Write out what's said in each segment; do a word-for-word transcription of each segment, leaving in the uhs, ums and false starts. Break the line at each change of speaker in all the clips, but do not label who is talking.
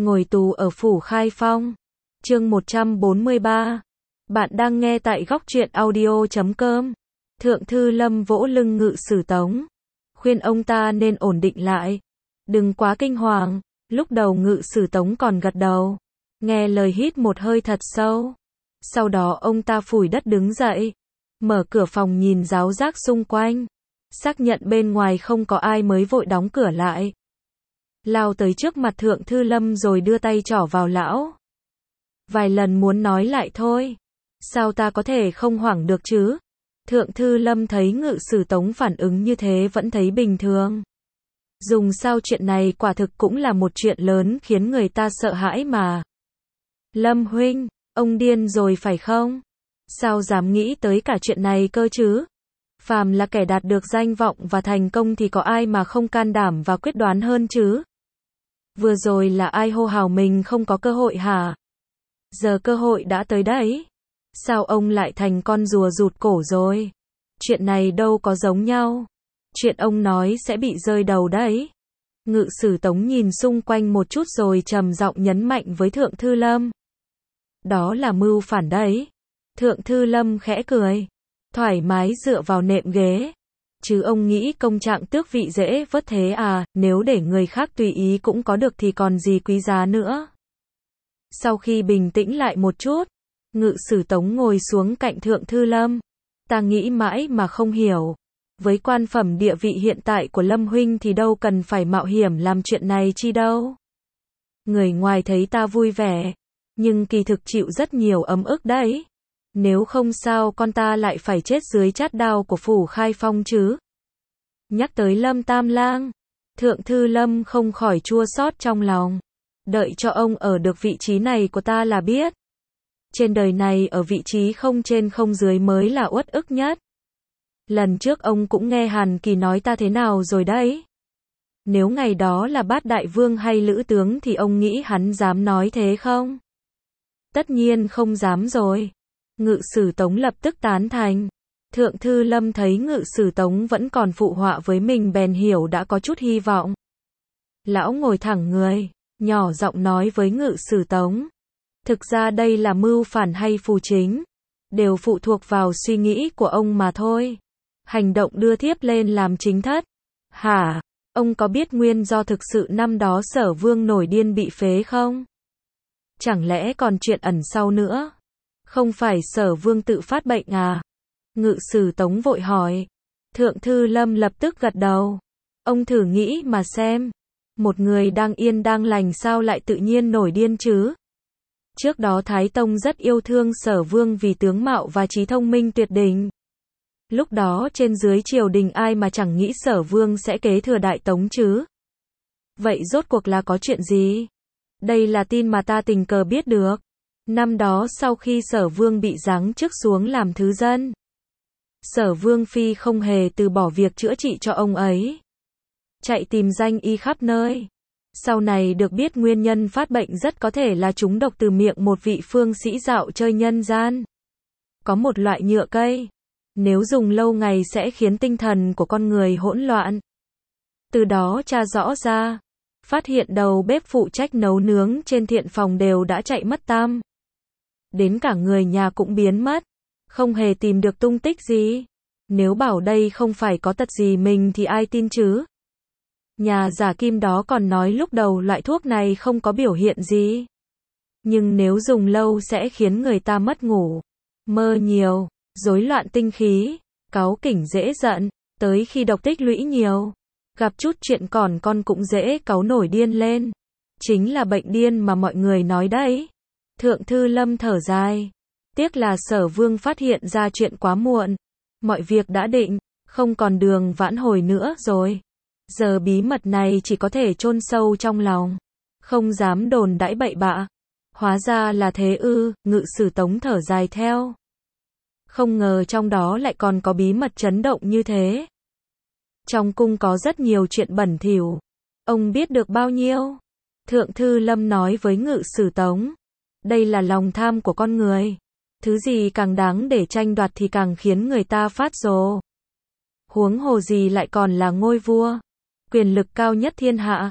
Ngồi tù ở phủ Khai Phong. Chương một trăm bốn mươi ba. Bạn đang nghe tại góc truyện audio chấm com. Thượng thư Lâm vỗ lưng Ngự Sử Tống, khuyên ông ta nên ổn định lại, đừng quá kinh hoàng. Lúc đầu Ngự Sử Tống còn gật đầu, nghe lời hít một hơi thật sâu. Sau đó ông ta phủi đất đứng dậy, mở cửa phòng nhìn ráo rác xung quanh, xác nhận bên ngoài không có ai mới vội đóng cửa lại. Lao tới trước mặt Thượng thư Lâm rồi đưa tay trỏ vào lão. Vài lần muốn nói lại thôi, sao ta có thể không hoảng được chứ? Thượng thư Lâm thấy Ngự Sử Tống phản ứng như thế vẫn thấy bình thường. Dùng sao chuyện này quả thực cũng là một chuyện lớn khiến người ta sợ hãi mà. Lâm huynh, ông điên rồi phải không? Sao dám nghĩ tới cả chuyện này cơ chứ? Phàm là kẻ đạt được danh vọng và thành công thì có ai mà không can đảm và quyết đoán hơn chứ? Vừa rồi là ai hô hào mình không có cơ hội hả? Giờ cơ hội đã tới đấy. Sao ông lại thành con rùa rụt cổ rồi? Chuyện này đâu có giống nhau. Chuyện ông nói sẽ bị rơi đầu đấy. Ngự Sử Tống nhìn xung quanh một chút rồi trầm giọng nhấn mạnh với Thượng thư Lâm. Đó là mưu phản đấy. Thượng thư Lâm khẽ cười, thoải mái dựa vào nệm ghế. Chứ ông nghĩ công trạng tước vị dễ vớt thế à, nếu để người khác tùy ý cũng có được thì còn gì quý giá nữa. Sau khi bình tĩnh lại một chút, Ngự Sử Tống ngồi xuống cạnh Thượng thư Lâm. Ta nghĩ mãi mà không hiểu. Với quan phẩm địa vị hiện tại của Lâm huynh thì đâu cần phải mạo hiểm làm chuyện này chi đâu. Người ngoài thấy ta vui vẻ, nhưng kỳ thực chịu rất nhiều ấm ức đấy. Nếu không sao con ta lại phải chết dưới chát đao của phủ Khai Phong chứ. Nhắc tới Lâm Tam Lang, Thượng thư Lâm không khỏi chua xót trong lòng. Đợi cho ông ở được vị trí này của ta là biết. Trên đời này ở vị trí không trên không dưới mới là uất ức nhất. Lần trước ông cũng nghe Hàn Kỳ nói ta thế nào rồi đấy. Nếu ngày đó là Bát Đại Vương hay Lữ Tướng thì ông nghĩ hắn dám nói thế không? Tất nhiên không dám rồi. Ngự Sử Tống lập tức tán thành. Thượng thư Lâm thấy Ngự Sử Tống vẫn còn phụ họa với mình bèn hiểu đã có chút hy vọng. Lão ngồi thẳng người, nhỏ giọng nói với Ngự Sử Tống. Thực ra đây là mưu phản hay phù chính, đều phụ thuộc vào suy nghĩ của ông mà thôi. Hành động đưa thiếp lên làm chính thất. Hả? Ông có biết nguyên do thực sự năm đó Sở Vương nổi điên bị phế không? Chẳng lẽ còn chuyện ẩn sau nữa? Không phải Sở Vương tự phát bệnh à? Ngự Sử Tống vội hỏi. Thượng thư Lâm lập tức gật đầu. Ông thử nghĩ mà xem. Một người đang yên đang lành sao lại tự nhiên nổi điên chứ? Trước đó Thái Tông rất yêu thương Sở Vương vì tướng mạo và trí thông minh tuyệt đỉnh. Lúc đó trên dưới triều đình ai mà chẳng nghĩ Sở Vương sẽ kế thừa Đại Tống chứ? Vậy rốt cuộc là có chuyện gì? Đây là tin mà ta tình cờ biết được. Năm đó sau khi Sở Vương bị giáng chức xuống làm thứ dân, Sở Vương phi không hề từ bỏ việc chữa trị cho ông ấy. Chạy tìm danh y khắp nơi. Sau này được biết nguyên nhân phát bệnh rất có thể là trúng độc từ miệng một vị phương sĩ dạo chơi nhân gian. Có một loại nhựa cây, nếu dùng lâu ngày sẽ khiến tinh thần của con người hỗn loạn. Từ đó tra rõ ra, phát hiện đầu bếp phụ trách nấu nướng trên thiện phòng đều đã chạy mất tăm. Đến cả người nhà cũng biến mất, không hề tìm được tung tích gì. Nếu bảo đây không phải có tật gì mình thì ai tin chứ? Nhà giả kim đó còn nói lúc đầu loại thuốc này không có biểu hiện gì. Nhưng nếu dùng lâu sẽ khiến người ta mất ngủ, mơ nhiều, rối loạn tinh khí, cáu kỉnh dễ giận, tới khi độc tích lũy nhiều, gặp chút chuyện còn con cũng dễ cáu nổi điên lên. Chính là bệnh điên mà mọi người nói đấy. Thượng thư Lâm thở dài. Tiếc là Sở Vương phát hiện ra chuyện quá muộn. Mọi việc đã định, không còn đường vãn hồi nữa rồi. Giờ bí mật này chỉ có thể chôn sâu trong lòng, không dám đồn đãi bậy bạ. Hóa ra là thế ư? Ngự Sử Tống thở dài theo. Không ngờ trong đó lại còn có bí mật chấn động như thế. Trong cung có rất nhiều chuyện bẩn thỉu. Ông biết được bao nhiêu? Thượng thư Lâm nói với Ngự Sử Tống. Đây là lòng tham của con người. Thứ gì càng đáng để tranh đoạt thì càng khiến người ta phát rồ. Huống hồ gì lại còn là ngôi vua, quyền lực cao nhất thiên hạ.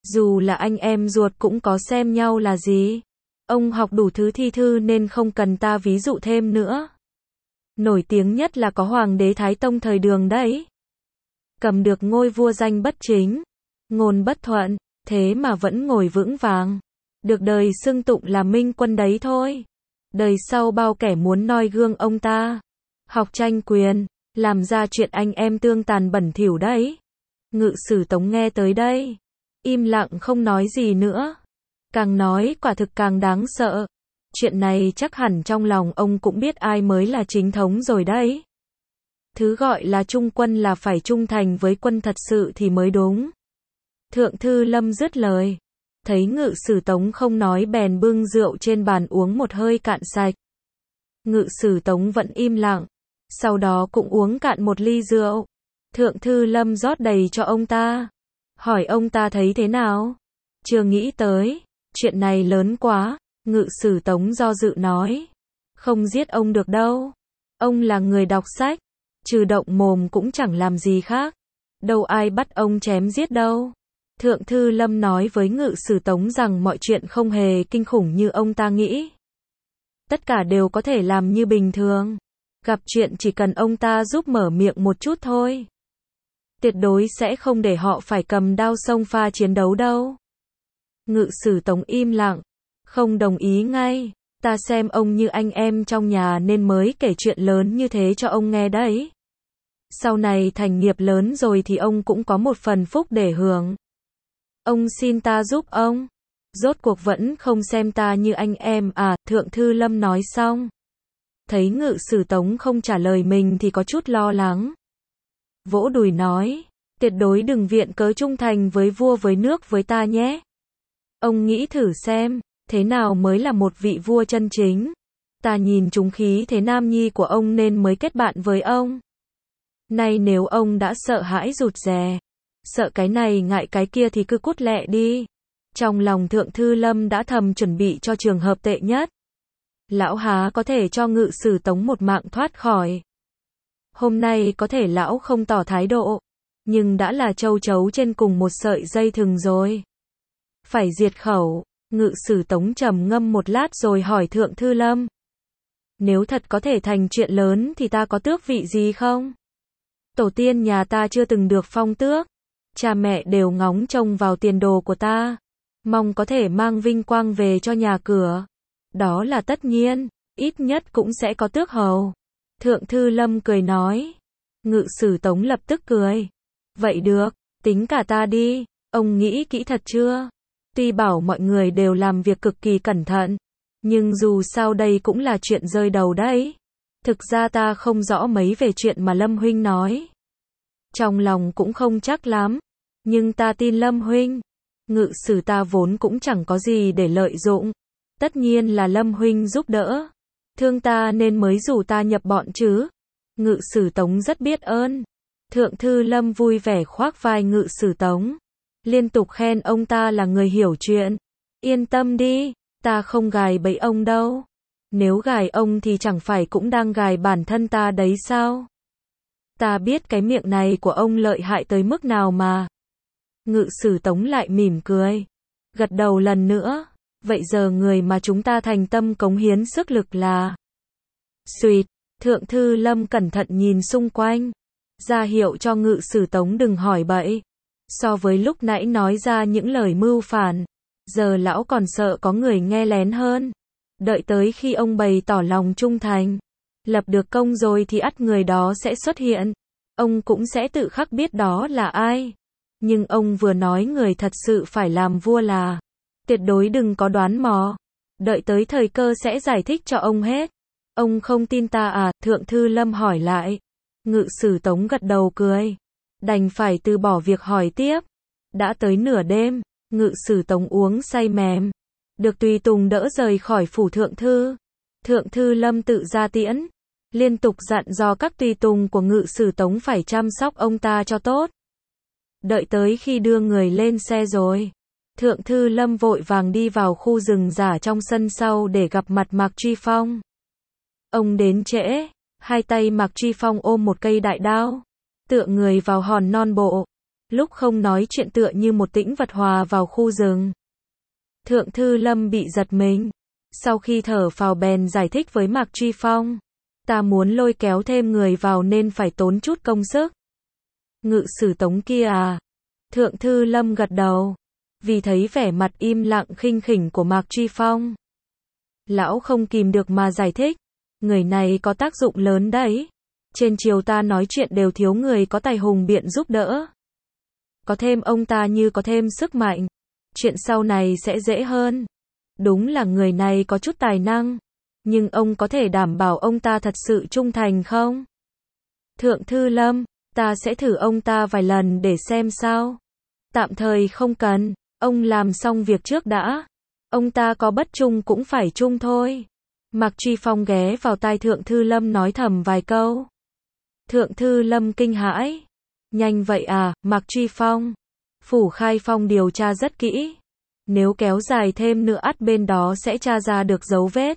Dù là anh em ruột cũng có xem nhau là gì. Ông học đủ thứ thi thư nên không cần ta ví dụ thêm nữa. Nổi tiếng nhất là có Hoàng đế Thái Tông thời Đường đấy. Cầm được ngôi vua danh bất chính, ngôn bất thuận, thế mà vẫn ngồi vững vàng. Được đời xưng tụng là minh quân đấy thôi. Đời sau bao kẻ muốn noi gương ông ta. Học tranh quyền, làm ra chuyện anh em tương tàn bẩn thỉu đấy. Ngự sử Tống nghe tới đây, im lặng không nói gì nữa. Càng nói quả thực càng đáng sợ. Chuyện này chắc hẳn trong lòng ông cũng biết ai mới là chính thống rồi đấy. Thứ gọi là trung quân là phải trung thành với quân thật sự thì mới đúng. Thượng thư Lâm dứt lời. Thấy ngự sử Tống không nói bèn bưng rượu trên bàn uống một hơi cạn sạch. Ngự sử Tống vẫn im lặng. Sau đó cũng uống cạn một ly rượu. Thượng thư Lâm rót đầy cho ông ta. Hỏi ông ta thấy thế nào? Chưa nghĩ tới. Chuyện này lớn quá. Ngự sử Tống do dự nói. Không giết ông được đâu. Ông là người đọc sách. Trừ động mồm cũng chẳng làm gì khác. Đâu ai bắt ông chém giết đâu. Thượng thư Lâm nói với ngự sử Tống rằng mọi chuyện không hề kinh khủng như ông ta nghĩ. Tất cả đều có thể làm như bình thường. Gặp chuyện chỉ cần ông ta giúp mở miệng một chút thôi. Tuyệt đối sẽ không để họ phải cầm đao xông pha chiến đấu đâu. Ngự sử Tống im lặng. Không đồng ý ngay. Ta xem ông như anh em trong nhà nên mới kể chuyện lớn như thế cho ông nghe đấy. Sau này thành nghiệp lớn rồi thì ông cũng có một phần phúc để hưởng. Ông xin ta giúp ông. Rốt cuộc vẫn không xem ta như anh em à, Thượng thư Lâm nói xong. Thấy ngự sử Tống không trả lời mình thì có chút lo lắng. Vỗ đùi nói, tuyệt đối đừng viện cớ trung thành với vua với nước với ta nhé. Ông nghĩ thử xem, thế nào mới là một vị vua chân chính. Ta nhìn trúng khí thế nam nhi của ông nên mới kết bạn với ông. Nay nếu ông đã sợ hãi rụt rè, sợ cái này ngại cái kia thì cứ cút lẹ đi. Trong lòng Thượng thư Lâm đã thầm chuẩn bị cho trường hợp tệ nhất. Lão há có thể cho ngự sử Tống một mạng thoát khỏi. Hôm nay có thể lão không tỏ thái độ, nhưng đã là châu chấu trên cùng một sợi dây thừng rồi. Phải diệt khẩu. Ngự sử Tống trầm ngâm một lát rồi hỏi Thượng thư Lâm. Nếu thật có thể thành chuyện lớn thì ta có tước vị gì không? Tổ tiên nhà ta chưa từng được phong tước. Cha mẹ đều ngóng trông vào tiền đồ của ta. Mong có thể mang vinh quang về cho nhà cửa. Đó là tất nhiên, ít nhất cũng sẽ có tước hầu. Thượng thư Lâm cười nói. Ngự sử Tống lập tức cười. Vậy được, tính cả ta đi. Ông nghĩ kỹ thật chưa? Tuy bảo mọi người đều làm việc cực kỳ cẩn thận, nhưng dù sao đây cũng là chuyện rơi đầu đấy. Thực ra ta không rõ mấy về chuyện mà Lâm huynh nói. Trong lòng cũng không chắc lắm, nhưng ta tin Lâm huynh. Ngự sử ta vốn cũng chẳng có gì để lợi dụng. Tất nhiên là Lâm huynh giúp đỡ. Thương ta nên mới rủ ta nhập bọn chứ. Ngự sử Tống rất biết ơn. Thượng thư Lâm vui vẻ khoác vai ngự sử Tống. Liên tục khen ông ta là người hiểu chuyện. Yên tâm đi, ta không gài bẫy ông đâu. Nếu gài ông thì chẳng phải cũng đang gài bản thân ta đấy sao? Ta biết cái miệng này của ông lợi hại tới mức nào mà. Ngự sử Tống lại mỉm cười. Gật đầu lần nữa. Vậy giờ người mà chúng ta thành tâm cống hiến sức lực là... Xuyệt, Thượng thư Lâm cẩn thận nhìn xung quanh. Ra hiệu cho ngự sử Tống đừng hỏi bậy. So với lúc nãy nói ra những lời mưu phản, giờ lão còn sợ có người nghe lén hơn. Đợi tới khi ông bày tỏ lòng trung thành, lập được công rồi thì ắt người đó sẽ xuất hiện. Ông cũng sẽ tự khắc biết đó là ai. Nhưng ông vừa nói người thật sự phải làm vua là, tuyệt đối đừng có đoán mò. Đợi tới thời cơ sẽ giải thích cho ông hết. Ông không tin ta à? Thượng thư Lâm hỏi lại. Ngự sử Tống gật đầu cười. Đành phải từ bỏ việc hỏi tiếp. Đã tới nửa đêm, ngự sử Tống uống say mềm. Được tùy tùng đỡ rời khỏi phủ thượng thư. Thượng thư Lâm tự ra tiễn. Liên tục dặn dò các tùy tùng của ngự sử Tống phải chăm sóc ông ta cho tốt. Đợi tới khi đưa người lên xe rồi, Thượng thư Lâm vội vàng đi vào khu rừng giả trong sân sau để gặp mặt Mạc Truy Phong. Ông đến trễ, hai tay Mạc Truy Phong ôm một cây đại đao, tựa người vào hòn non bộ. lúc không nói chuyện tựa như một tĩnh vật hòa vào khu rừng. Thượng Thư Lâm bị giật mình. Sau khi thở phào bèn giải thích với Mạc Truy Phong. Ta muốn lôi kéo thêm người vào nên phải tốn chút công sức. Ngự sử tống kia à? Thượng Thư Lâm gật đầu. Vì thấy vẻ mặt im lặng khinh khỉnh của Mạc Truy Phong. Lão không kìm được mà giải thích. Người này có tác dụng lớn đấy. Trên triều ta nói chuyện đều thiếu người có tài hùng biện giúp đỡ. Có thêm ông ta như có thêm sức mạnh. Chuyện sau này sẽ dễ hơn. Đúng là người này có chút tài năng. Nhưng ông có thể đảm bảo ông ta thật sự trung thành không? Thượng Thư Lâm, ta sẽ thử ông ta vài lần để xem sao. Tạm thời không cần, ông làm xong việc trước đã. Ông ta có bất trung cũng phải trung thôi. Mạc Truy Phong ghé vào tai Thượng Thư Lâm nói thầm vài câu. Thượng Thư Lâm kinh hãi. Nhanh vậy à, Mạc Truy Phong. Phủ Khai Phong điều tra rất kỹ. Nếu kéo dài thêm nữa ắt bên đó sẽ tra ra được dấu vết.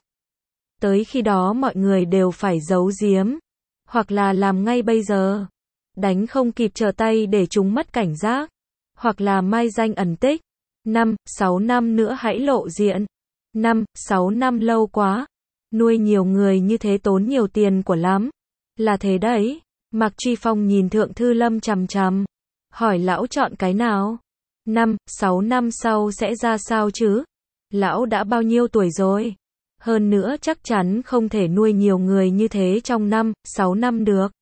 Tới khi đó mọi người đều phải giấu giếm. Hoặc là làm ngay bây giờ. Đánh không kịp trở tay để chúng mất cảnh giác. Hoặc là mai danh ẩn tích. Năm, sáu năm nữa hãy lộ diện. Năm, sáu năm lâu quá. Nuôi nhiều người như thế tốn nhiều tiền của lắm. Là thế đấy. Mạc Truy Phong nhìn Thượng Thư Lâm chằm chằm. Hỏi lão chọn cái nào? Năm, sáu năm sau sẽ ra sao chứ? Lão đã bao nhiêu tuổi rồi? Hơn nữa chắc chắn không thể nuôi nhiều người như thế trong năm, sáu năm được.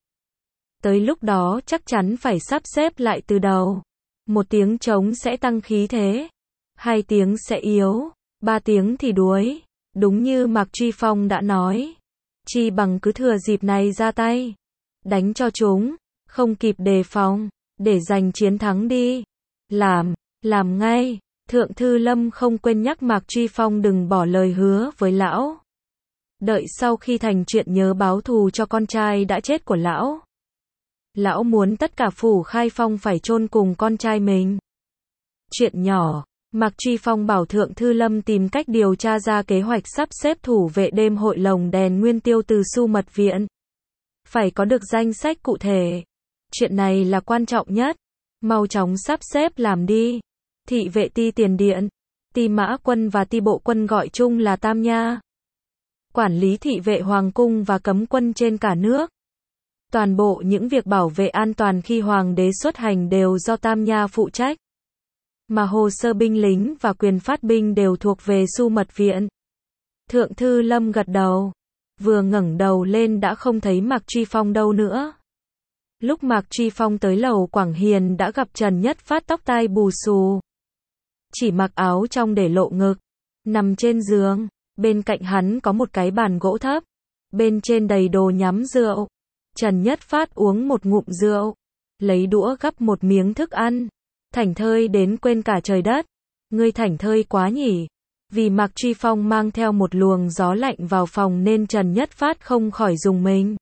Tới lúc đó chắc chắn phải sắp xếp lại từ đầu. Một tiếng trống sẽ tăng khí thế. Hai tiếng sẽ yếu. Ba tiếng thì đuối. Đúng như Mạc Truy Phong đã nói. Chi bằng cứ thừa dịp này ra tay. Đánh cho chúng. Không kịp đề phòng. Để giành chiến thắng đi. Làm. Làm ngay. Thượng Thư Lâm không quên nhắc Mạc Truy Phong đừng bỏ lời hứa với lão. Đợi sau khi thành chuyện nhớ báo thù cho con trai đã chết của lão. Lão muốn tất cả Phủ Khai Phong phải chôn cùng con trai mình. Chuyện nhỏ. Mạc Truy Phong bảo Thượng Thư Lâm tìm cách điều tra ra kế hoạch sắp xếp thủ vệ đêm hội lồng đèn nguyên tiêu từ Su Mật Viện. Phải có được danh sách cụ thể. Chuyện này là quan trọng nhất. Mau chóng sắp xếp làm đi. Thị vệ ti tiền điện, ti mã quân và ti bộ quân gọi chung là Tam Nha. Quản lý thị vệ hoàng cung và cấm quân trên cả nước. Toàn bộ những việc bảo vệ an toàn khi hoàng đế xuất hành đều do Tam Nha phụ trách. Mà hồ sơ binh lính và quyền phát binh đều thuộc về Su Mật Viện. Thượng Thư Lâm gật đầu. Vừa ngẩng đầu lên đã không thấy Mạc Truy Phong đâu nữa. Lúc Mạc Truy Phong tới lầu Quảng Hiền đã gặp Trần Nhất Phát tóc tai bù xù. Chỉ mặc áo trong để lộ ngực. Nằm trên giường. Bên cạnh hắn có một cái bàn gỗ thấp. Bên trên đầy đồ nhắm rượu. Trần Nhất Phát uống một ngụm rượu. Lấy đũa gắp một miếng thức ăn. Thảnh thơi đến quên cả trời đất. Ngươi thảnh thơi quá nhỉ. Vì Mạc Truy Phong mang theo một luồng gió lạnh vào phòng nên Trần Nhất Phát không khỏi rùng mình.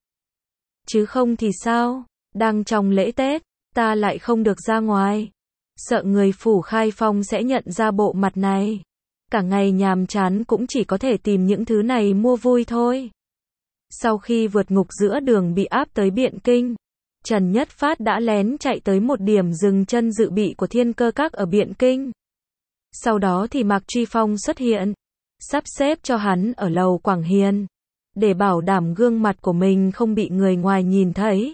Chứ không thì sao? Đang trong lễ Tết, ta lại không được ra ngoài. Sợ người Phủ Khai Phong sẽ nhận ra bộ mặt này. Cả ngày nhàm chán cũng chỉ có thể tìm những thứ này mua vui thôi. Sau khi vượt ngục giữa đường bị áp tới Biện Kinh, Trần Nhất Phát đã lén chạy tới một điểm dừng chân dự bị của Thiên Cơ Các ở Biện Kinh. Sau đó thì Mạc Truy Phong xuất hiện, sắp xếp cho hắn ở lầu Quảng Hiền, để bảo đảm gương mặt của mình không bị người ngoài nhìn thấy.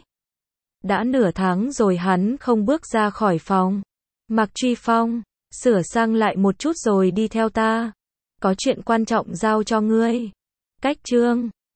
Đã nửa tháng rồi hắn không bước ra khỏi phòng. Mạc Truy Phong, sửa sang lại một chút rồi đi theo ta. Có chuyện quan trọng giao cho ngươi. Cách chương